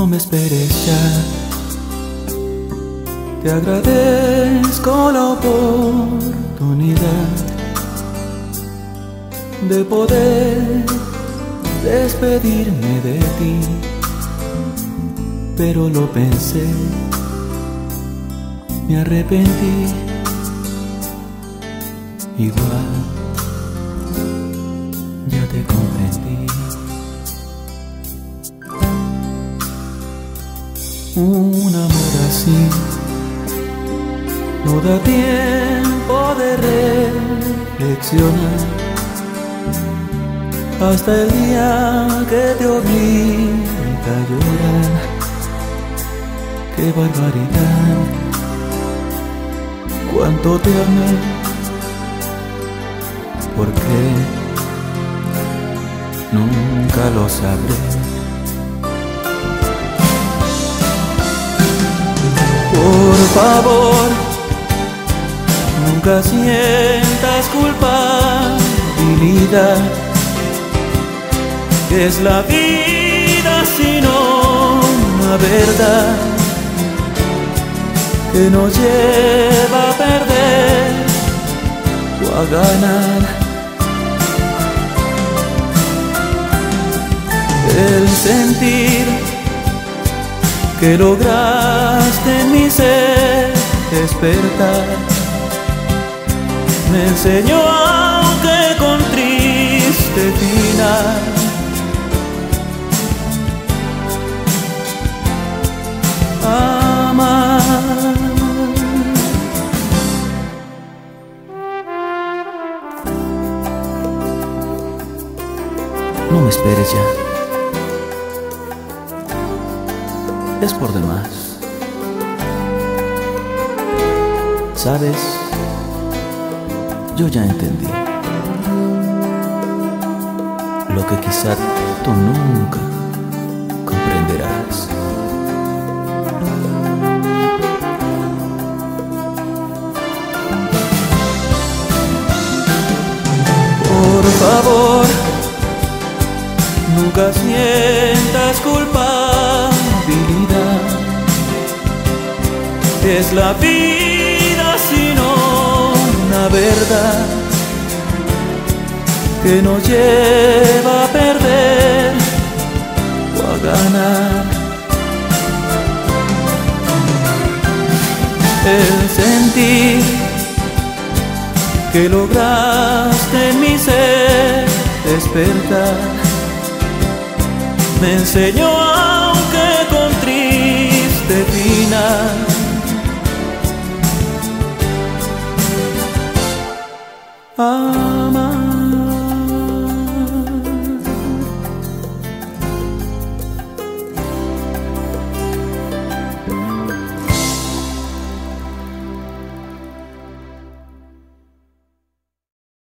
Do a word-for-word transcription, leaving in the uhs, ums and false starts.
No me esperes ya, te agradezco la oportunidad de poder despedirme de ti, pero lo pensé, me arrepentí, igual ya te comprendí. Un amor así no da tiempo de reflexionar hasta el día que te obliga a llorar. ¡Qué barbaridad! Cuánto te amé, ¿por qué? Nunca lo sabré. Por favor, nunca sientas culpabilidad. ¿Qué es la vida sino una verdad que nos lleva a perder o a ganar? El sentir que lograste en mi ser despertar me enseñó, aunque con triste final, a amar. No me esperes ya, es por demás. ¿Sabes? Yo ya entendí lo que quizá tú nunca comprenderás. Por favor, nunca sientas culpabilidad. Es la vida sino una verdad que nos lleva a perder o a ganar. El sentir que lograste en mi ser despertar me enseñó, aunque con triste final, ah.